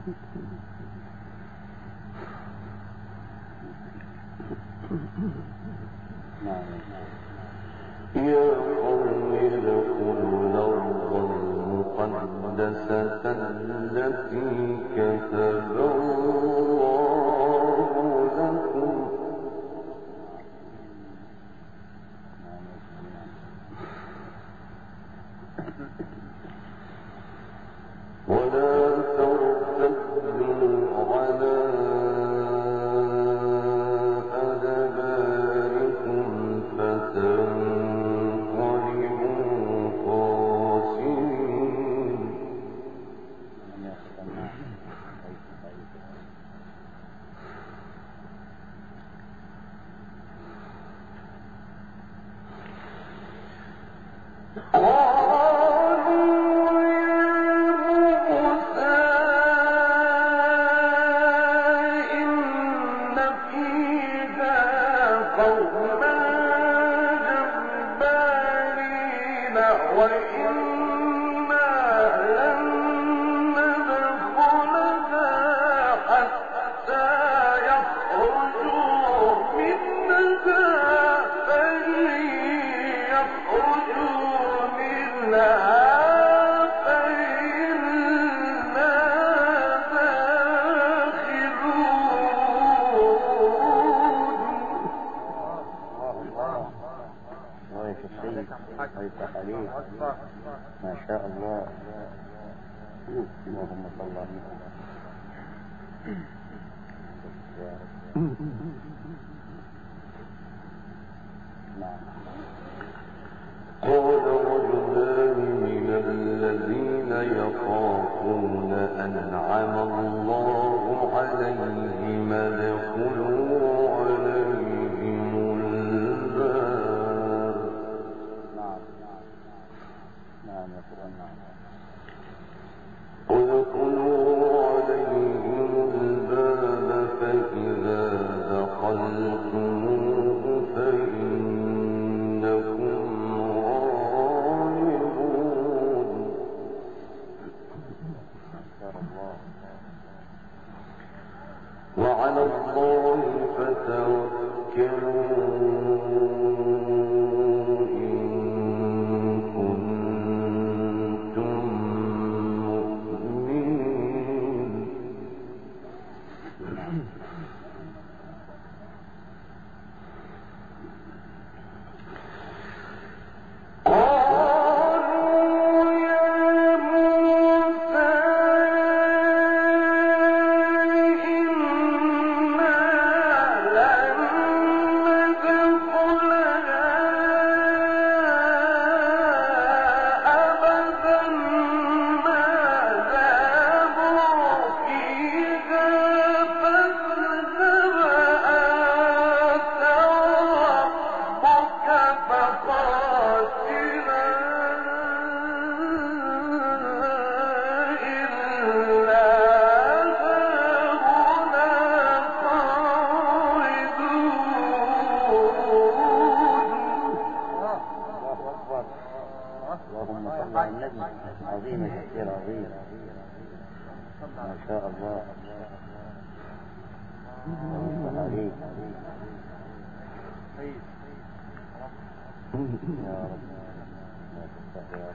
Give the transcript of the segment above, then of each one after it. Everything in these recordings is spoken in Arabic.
يا قوم ادخلوا الأرض المقدسة التي كتب الله لكم ولا ترتدوا على أدباركم فتنقلبوا خاسرين. ما شاء الله. اللهم صل على قال رجلان من الذين يخافون أنعم الله عليهم ادخلوا عليهم الباب فإذا دخلتموه فإنكم غالبون وعلى الله فتوكلوا عظيمة كثير عظيمة. ما شاء الله. عليك يا رب. لا تستحي يا رب.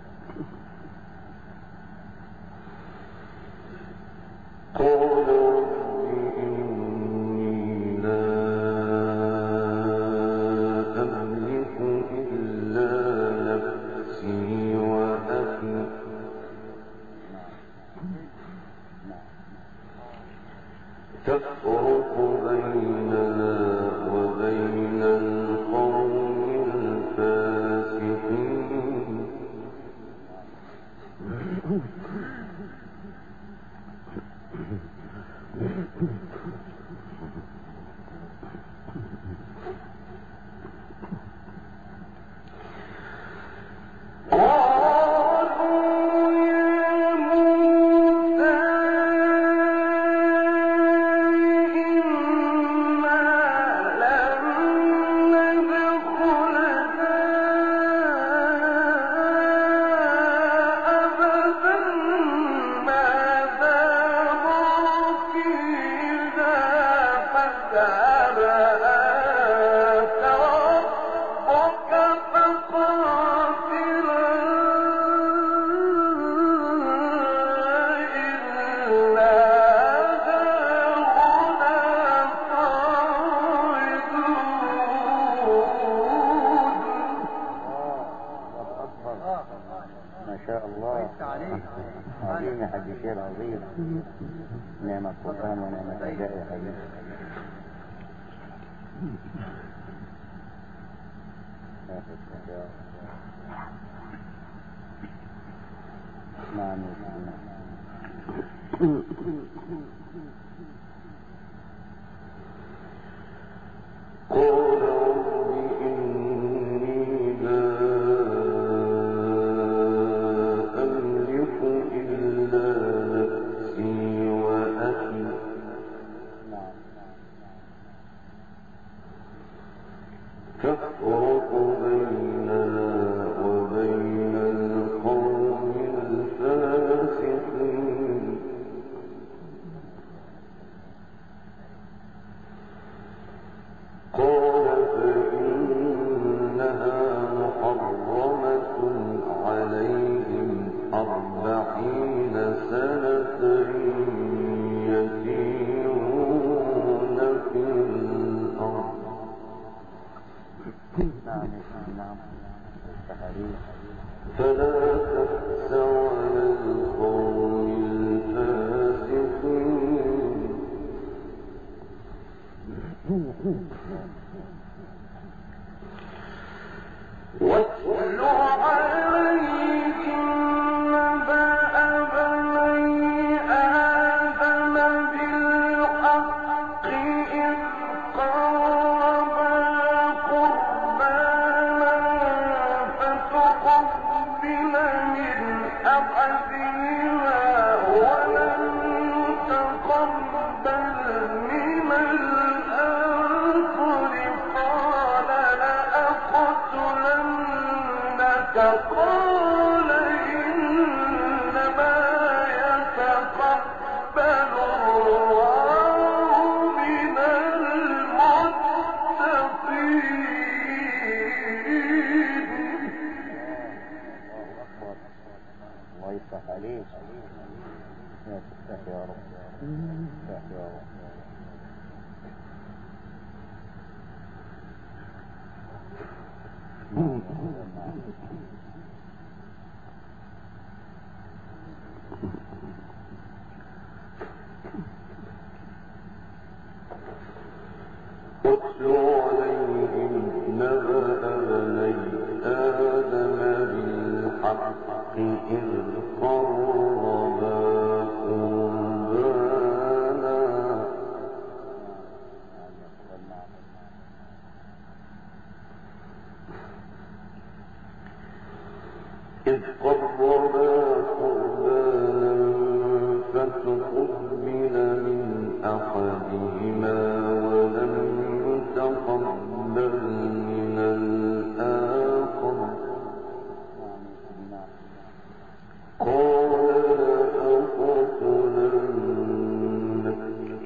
قال إني لا أملك إلا نفسي وأخي تفرق بيننا وبين القوم الفاسقين. ما شاء الله. عظيم يا حاج شير، عظيم. نعم القرآن ونعم الأداء يا حبيبي. نعم يا سيدنا. قال رب إني لا أملك إلا نفسي وأخي فافرق بيننا وبين القوم الفاسقين قال فإنها محرمة عليهم 40 سنة يتيهون في الأرض نعم. فلا تأس على القوم الفاسقين واتل عليهم نبأ بني آدم بالحق إذ قربا قربانا فتقبل من أحدهما ولم تقبل من الآخر قال لأقتلنك قال إنما يتقبل الله من المتقين. الله يفتح عليك يا تفتح يا رب. تفتح يا رب. واتل عليهم نبأ بني آدم بالحق إذ قربا قربانا فتقبل من أحدهما ولم يتقبل من الآخر قال لأقتلنك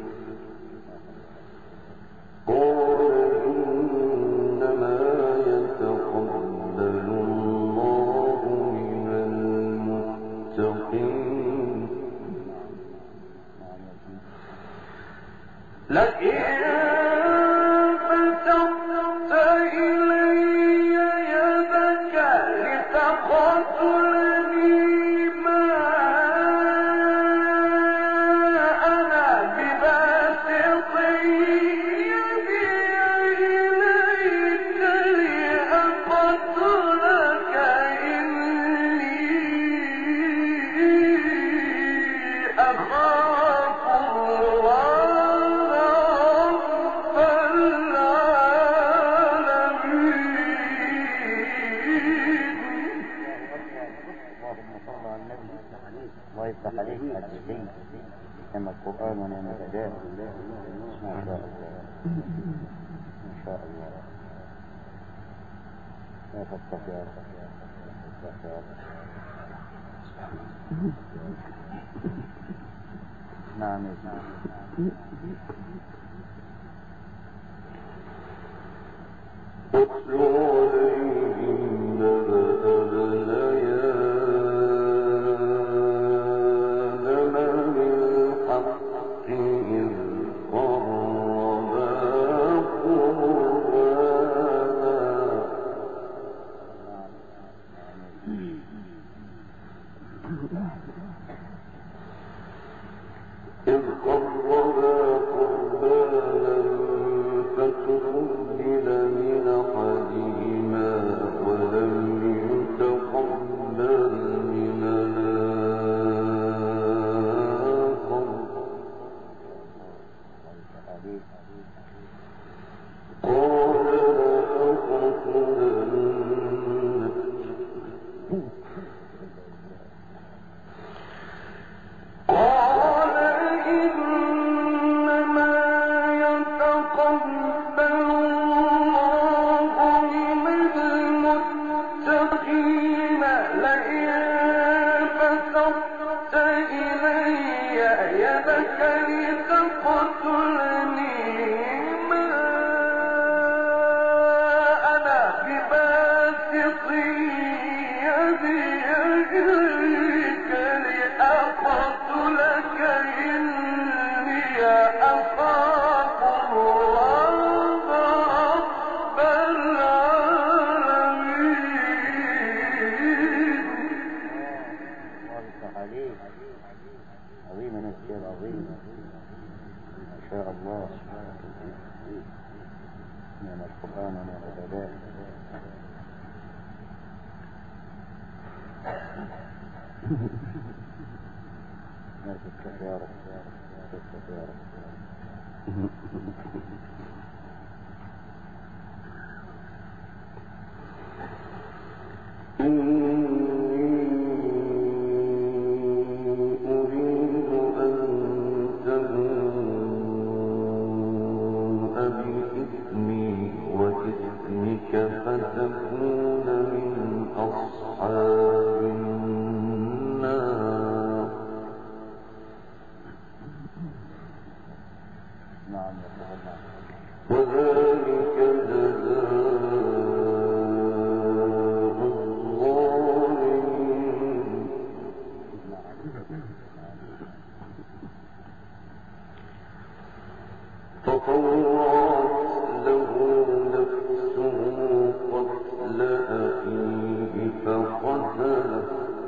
قال إنما يتقبل الله من المتقين لئن بسطت إلي يدك لتقتلني ما أنا بباسط يدي إليك لأقتلك إني أخاف الله رب العالمين. اللهم صل على النبي. الله يفتح عليك حاج زين. نعم القرآن ونعم الأداء. ما شاء الله ما شاء الله. لا تفتح يا رب. تفتح يا رب. نعم يا سيدي. واتل عليهم نبأ بني آدم بالحق إذ قربا قربانا إذ قربا قربانا فتقبل من أحدهما ولم يتقبل من الآخر قال لأقتلنك قال إنما يتقبل الله من المتقين لئن بسطت إلي يدك لتقتلني ما أنا بباسط يدي إليك لأقتلك إني أخاف الله رب العالمين. بارك عليك. عظيم الشيء عظيم ما شاء الله. من القرآن ومن الأداء. نرجو الخيار أريد أن تبوء بإثمي وإثمك فتكون من أصحاب النار. نعم. وذلك جزاء الظالمين. فطوعت له نفسه قتل أخيه فقتله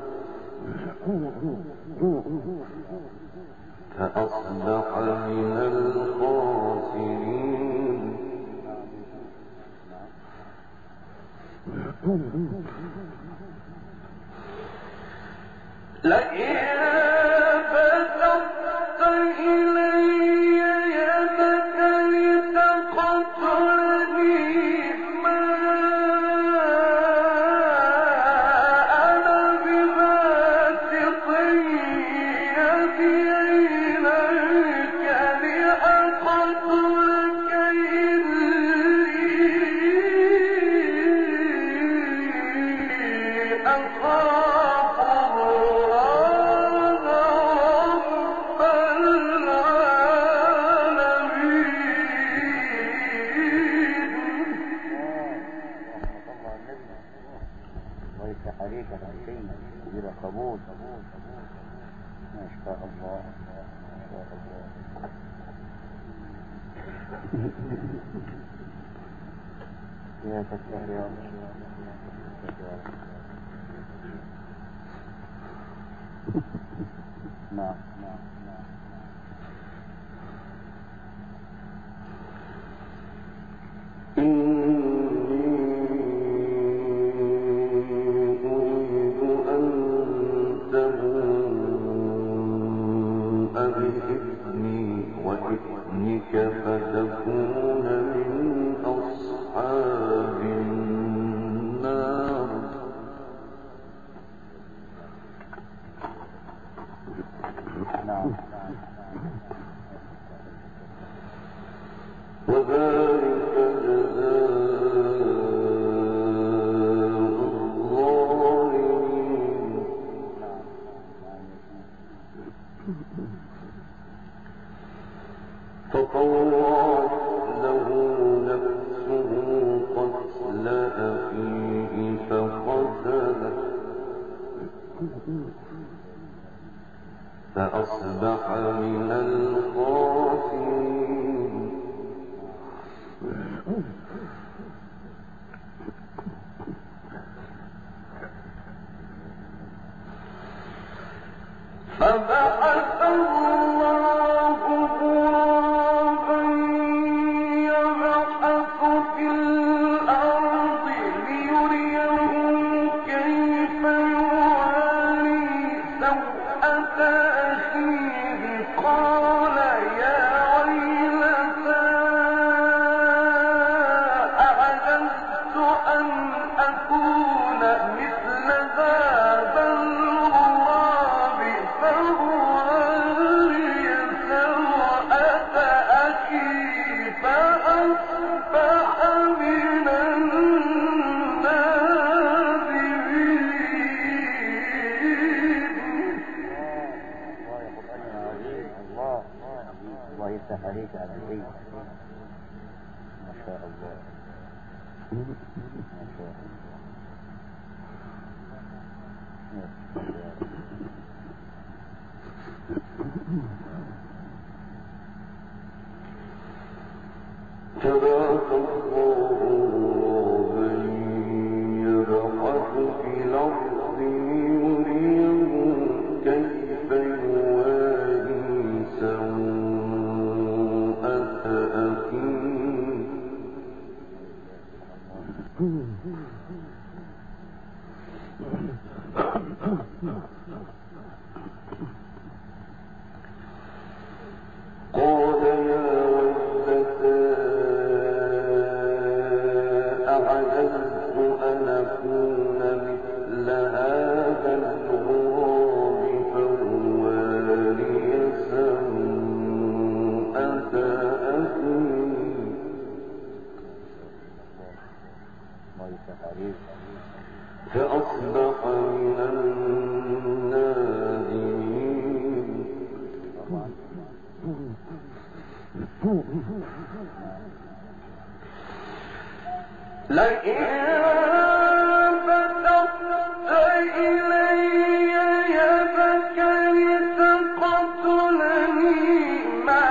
فأصبح من الخاسرين. لئن بسطت إلي يدك لتقتلني ما أنا بباسط يدي إليك لأقتلك إني أخاف الله رب العالمين. رحمة الله النبي. الله يفتح عليك يا شيء كبير قبول. ما شاء الله ما شاء الله. يا فتح يا الله. نعم. أريد أن تبوء بإثمي وإثمك فتكون من أصحاب النار. نعم. وذلك جزاء الظالمين. فطوعت له نفسه قتل أخيه فقتله فأصبح من الخاسرين. فبعث الله يفتح عليك يا عبد السيد. ما شاء الله ما شاء الله. تبارك الله من يبعث في الأرض ليريه كيف يواري سوءة أخيه قال يا ويلتى أعجزت أن أكون مثل هذا الغراب فأواري سوءة أخي فأصبح من النادمين لئن بسطت إلي يدك لتقتلني ما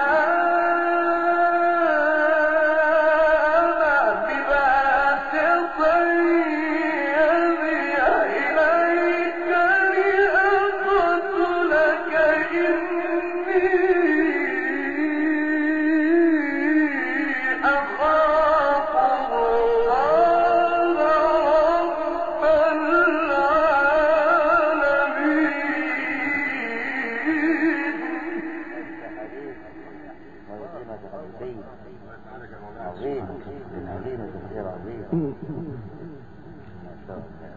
أنا بباسط يدي إليك لأقتلك إني أخاف الله رب العالمين. عظيم عظيم تفسير عظيم ما شاء الله.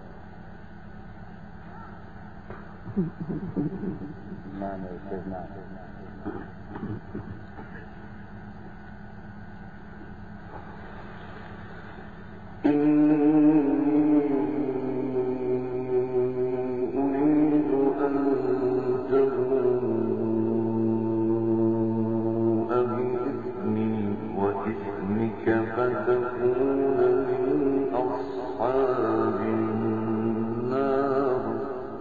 نعم يا أستاذ نعم. أريد أن تبوء بإثمي وإثمك فتكون من أصحاب النار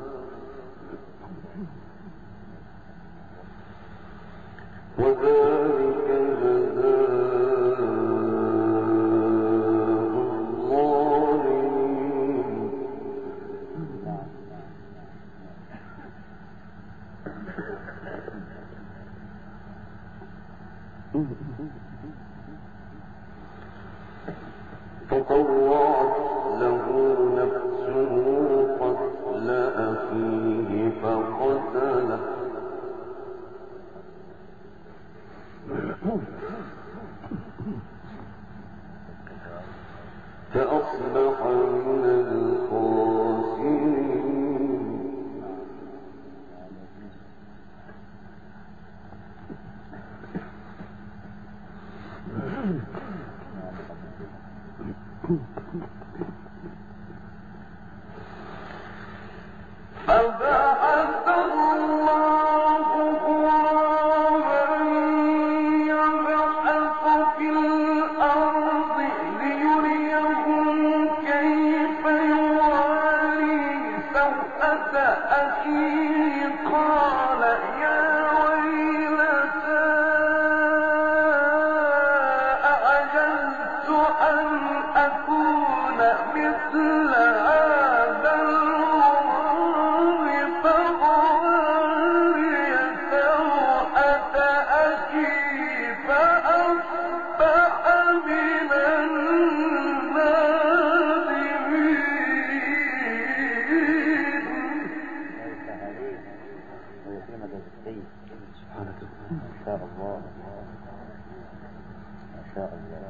وذلك جزاء الظالمين. فطوعت له نفسه قتل أخيه فقتله فأصبح من الخاسرين. فبعث الله غرابا يبحث في الأرض ليريه كيف يواري سوءة أخيه قال يا ويلتى أعجزت أن أكون مثل هذا الغراب فأواري سوءة أخي فأصبح من النادمين. ما شاء الله ما شاء الله.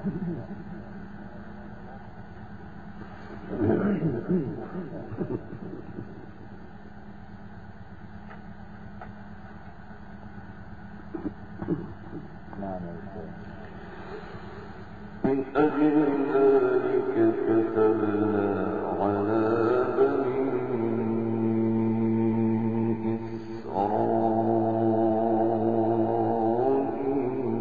نعم يا أستاذ. من أجل ذلك كتبنا على بني إسرائيل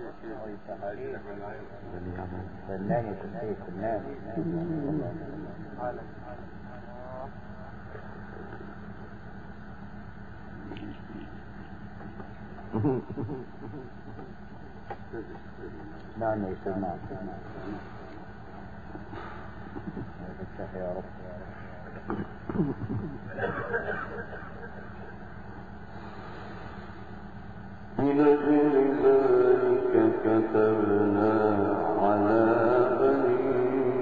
فنان يكون فيه فنان. نعم يا سيدنا. افتح يا رب. من أجل ذلك كتبنا على بني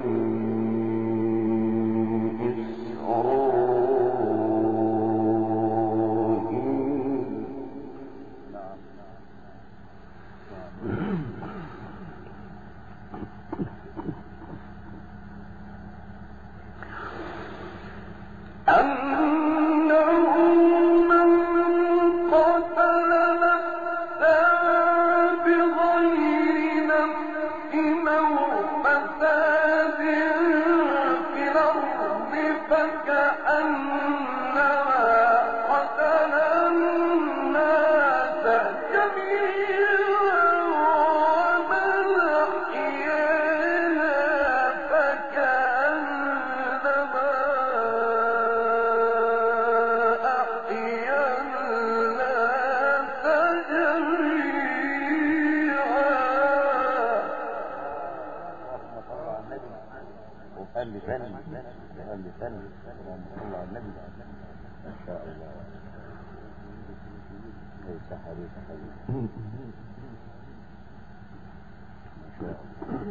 وقال لي ثاني اللهم صل على النبي. ما شاء الله. ليس حديث ما شاء الله.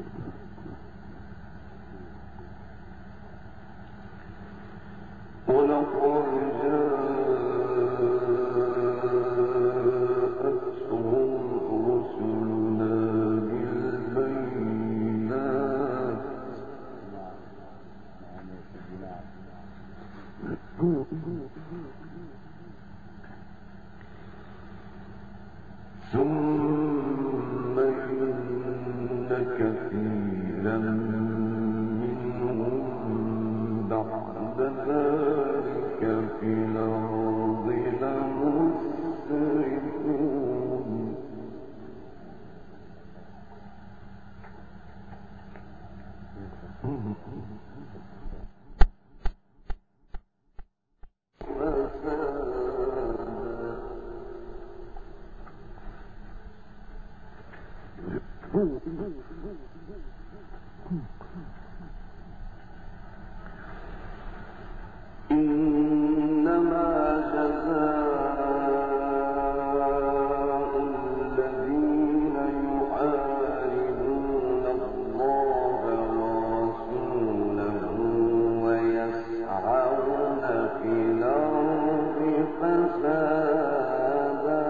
ولقد جاءتهم رسلنا بالبينات ثم إن كثيرا منهم بعد ذلك في الأرض لمسرفون إنما جزاء الذين يحاربون الله ورسوله ويسعون في الأرض فسادا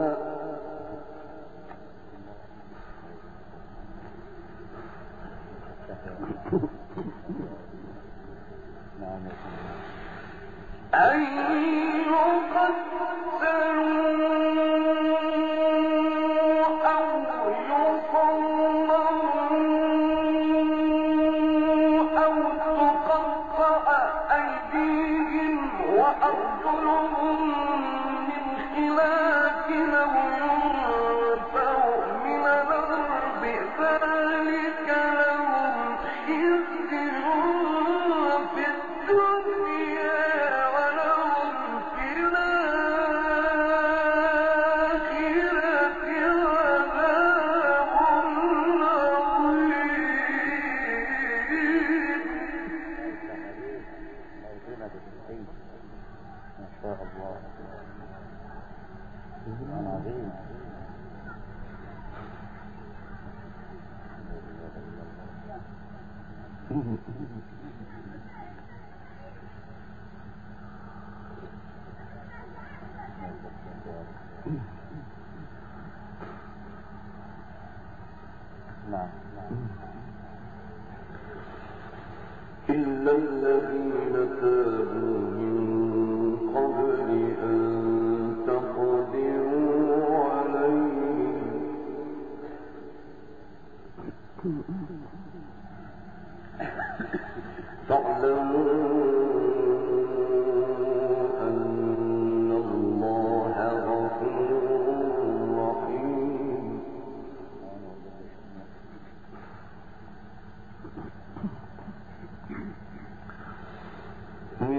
أن يقتلوا أو يصلبوا أو تقطع أيديهم وأرجلهم من خلاف أو ينفوا من الأرض ذلك لهم خزي في الدنيا ولهم في الآخرة عذاب عظيم. ما شاء الله. سبحان عظيم. نعم. إلا الذين تابوا من قبل أن تقدروا عليهم فاعلموا أن الله غفور رحيم.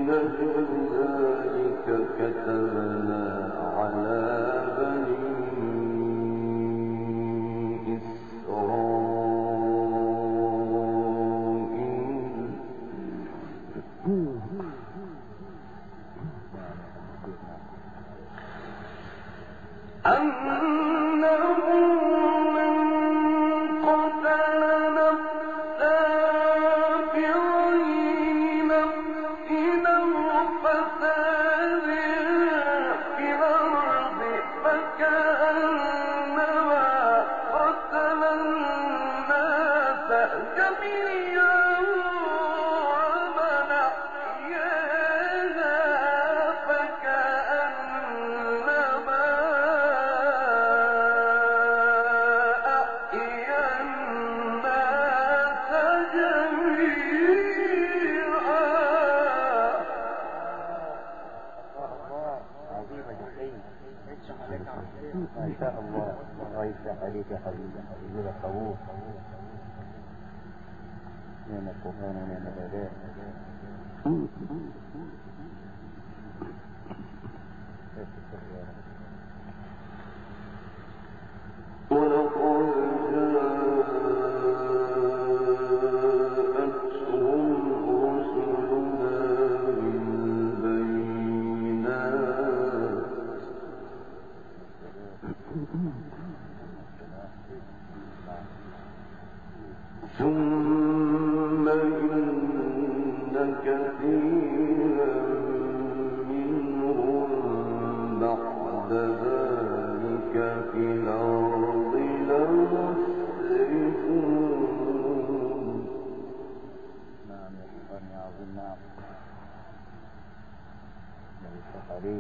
ما شاء الله. الله يفتح عليك يا حبيبي، حبيبي الطاووس. نعم القرآن ونعم الأداء. ثم إن كثيرا منهم بعد ذلك في الأرض لمسرفون. نعم يا سبحان يا عظيم. نعم حبيب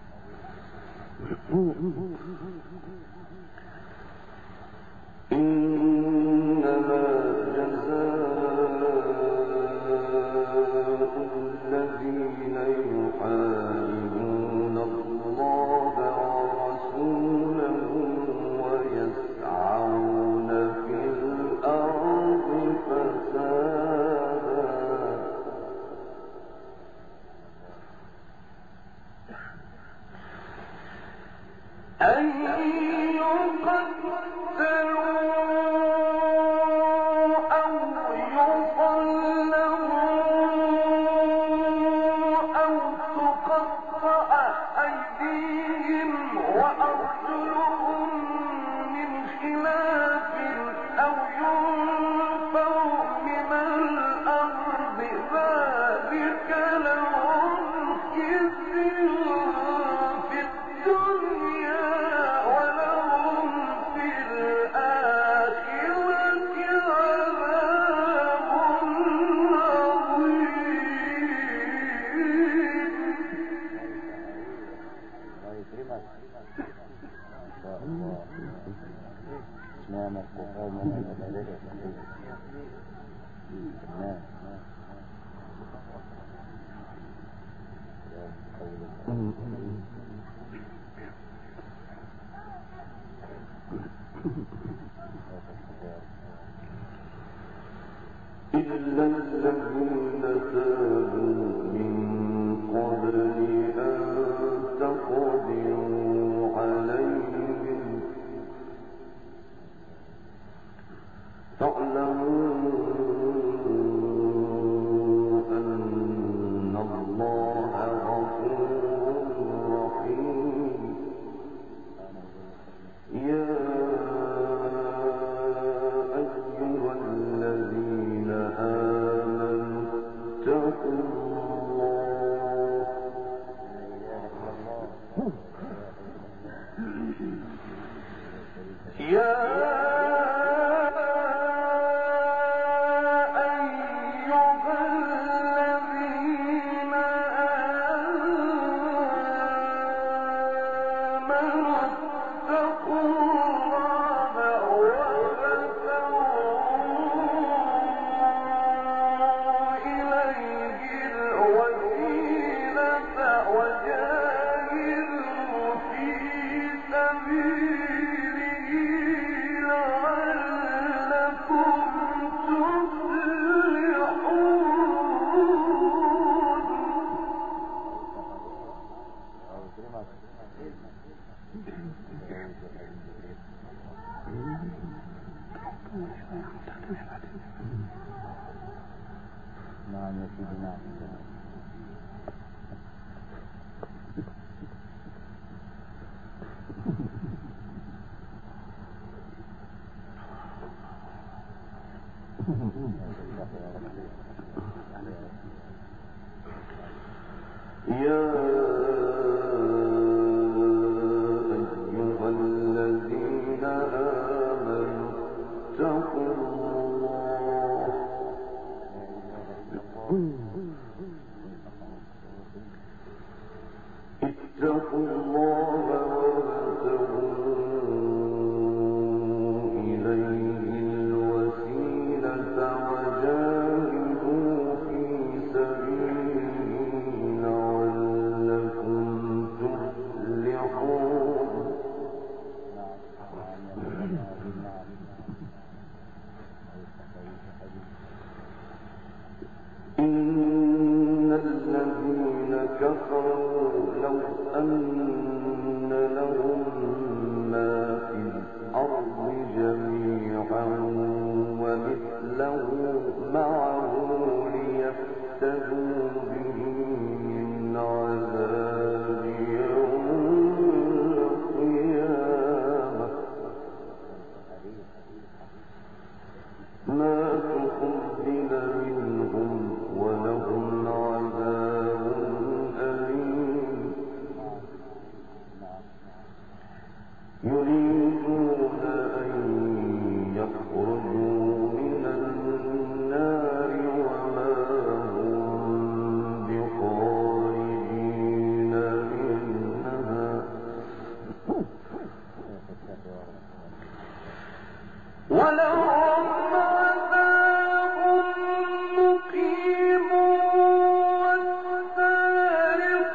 إنما جزاء الذين يحاربون الله ورسوله ويسعون في الأرض فسادا أن يقتلوا أو يصلبوا أو تقطع أيديهم وأرجلهم من خلاف أو ينفوا من الأرض ذلك لهم خزي في الدنيا ولهم في الآخرة عذاب عظيم. الله يكرمك. ما شاء الله. نعم القرآن ونعم الأداء. نعم إلا الذين تابوا من قبل أن تقدروا عليهم فاعلموا أن الله غفور رحيم. يا أيها الذين آمنوا اتقوا الله يا نعم يا سيدي نعم. اتقوا الله وابتغوا إليه الوسيلة وجاهدوا في سبيله لعلكم تفلحون. إن الذين كفروا لو أن لهم ما في الأرض جميعا ومثله معه ليفتدوا به من عذاب يوم القيامة ما تقبل منهم ولهم عذاب أليم. يريدون أن يخرجوا من النار وما هم بخارجين منها ولهم عذاب مقيم والسارق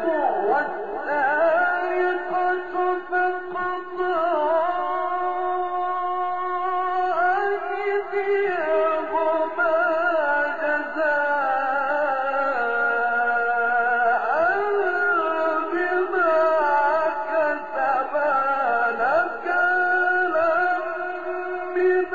والسارقة فاقطعوا أيديهما جزاء بما كسبا نكالا من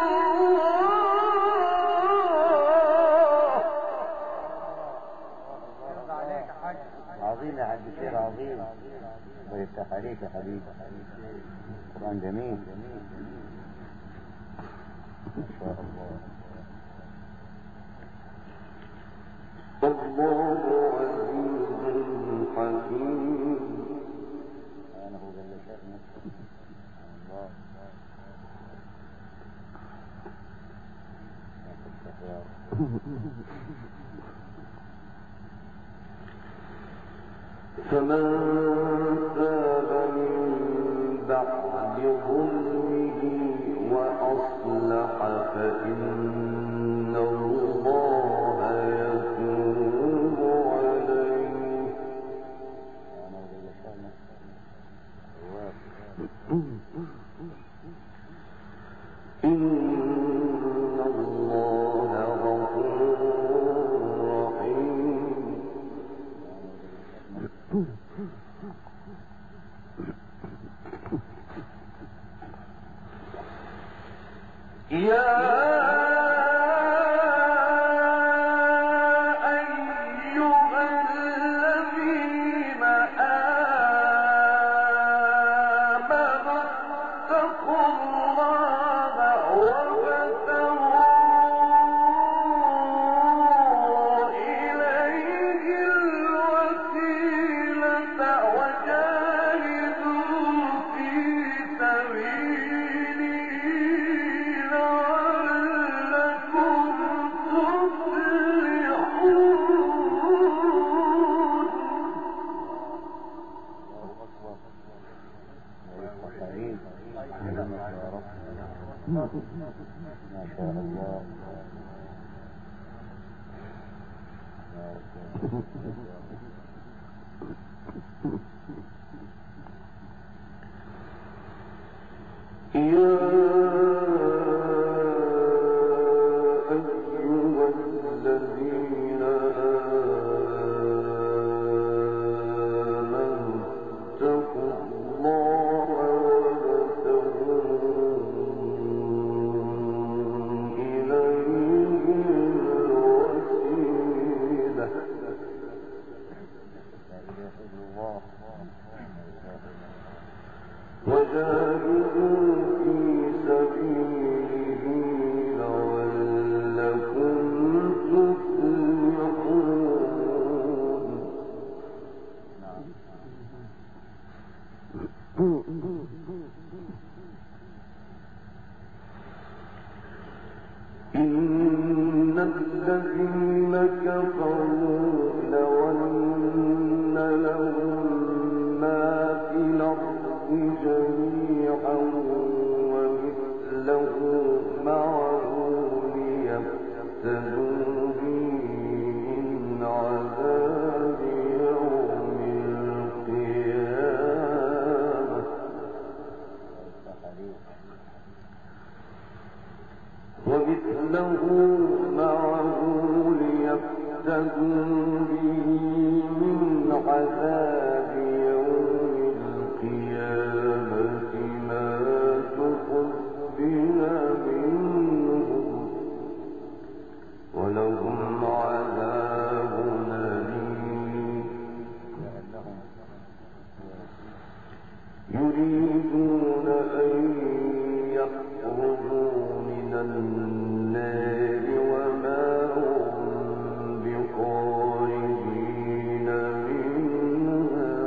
عظيم يا حاج شير عظيم. الله يفتح عليك يا حبيبي. قرآن جميل ما شاء الله. الله عزيز حكيم. أنا هو جل شأنه الله يا فتح يا رب. فمن تاب من بعد ظلمه وأصلح فإن الله يتوب عليه. أنا هو جل شأنه إن الله غفور رحيم. يا أيها الذين آمنوا اتقوا الله وابتغوا إليه الوسيلة وجاهدوا في سبيله لعلكم تفلحون. الله أكبر. الله يفتح عليك كلمك يا رب. ما شاء الله يا رب. أيها الذين آمنوا اتقوا الله وابتغوا إن الذين كفروا لو أن لهم ما في الأرض جميعا ومثله معه ليفتدوا به من عذاب يوم القيامة ومثله معه ليفتدوا به من عذاب يوم القيامة ما تقبل منهم ولهم عذاب أليم يريدون أن يخرجوا من النار وما هم بخارجين منها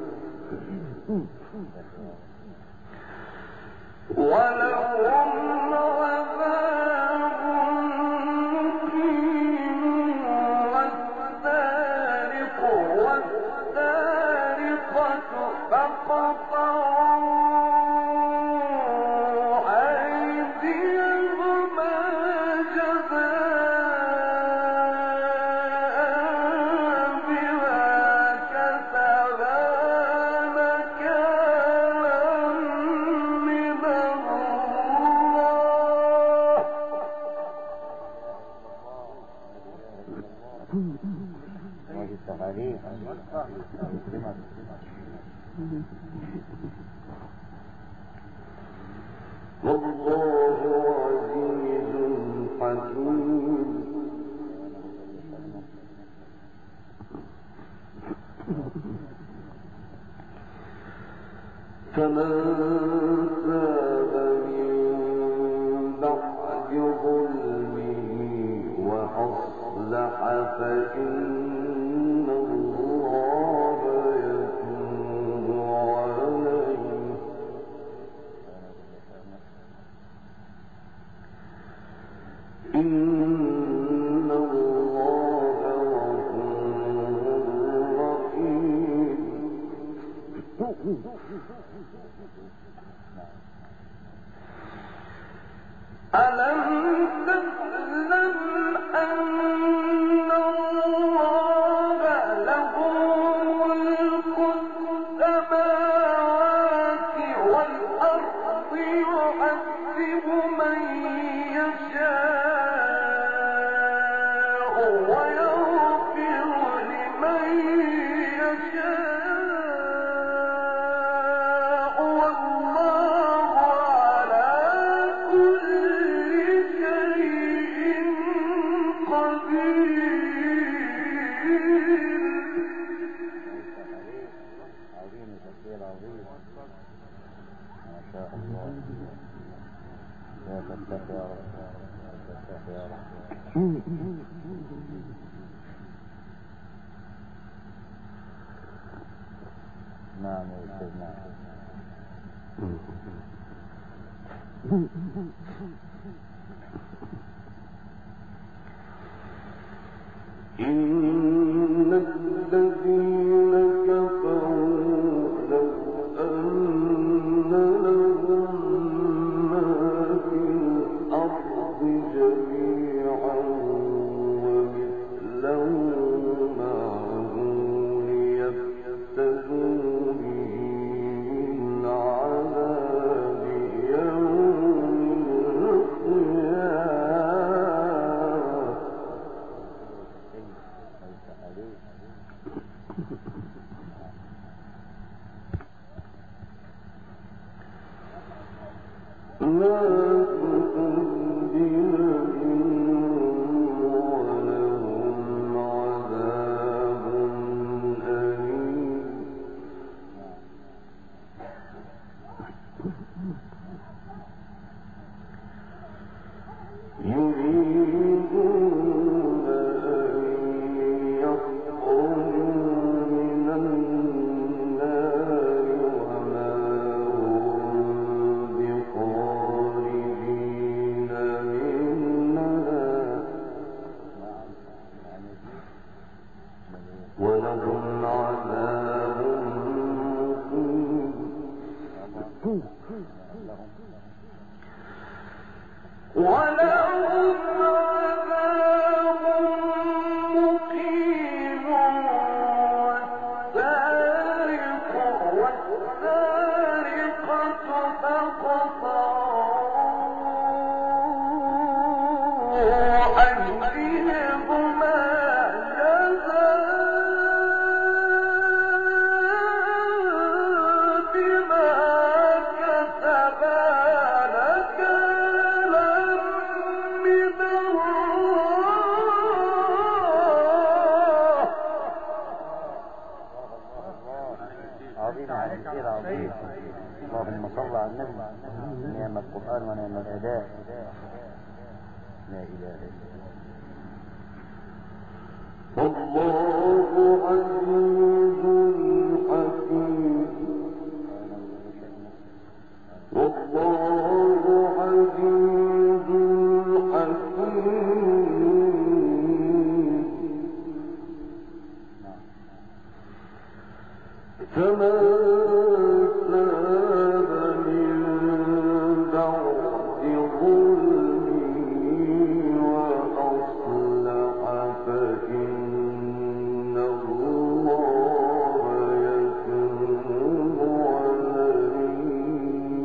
ولهم عذاب مقيم والسارق والسارقة فاقطعوا أيديهما جزاء بما كسبا نكالا من والله عزيز حكيم فمن تاب من بعد ظلمه وأصلح فإن الله يتوب عليه إن الله غفور رحيم ألم تعلم أن الله له ملك السماوات والأرض يعذب من يشاء ويغفر لمن يشاء والله على كل شيء قدير عظيم تفسير عظيم ما شاء الله لا تفتح يا رب لا تفتح يا رب نعم يا أستاذ نعم إن الذين كفروا لو أن لهم ما في الأرض جميعا ومثله معه ليفتدوا به من عذاب يوم القيامة ما تقبل اللهم صل على النبي. نعم القرآن ونعم الأداء. لا إله إلا الله عزيز حكيم والله عزيز حكيم فمن تاب من بعد ظلمه وأصلح فإن الله يتوب عليه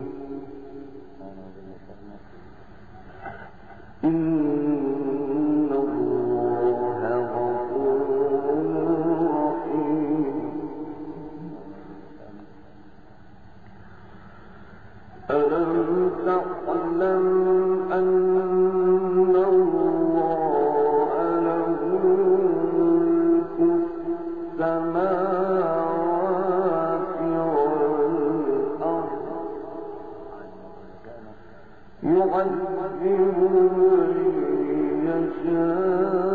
إن الله غفور رحيم ألم تعلم أن الله له ملك السماوات والأرض يعذب من يشاء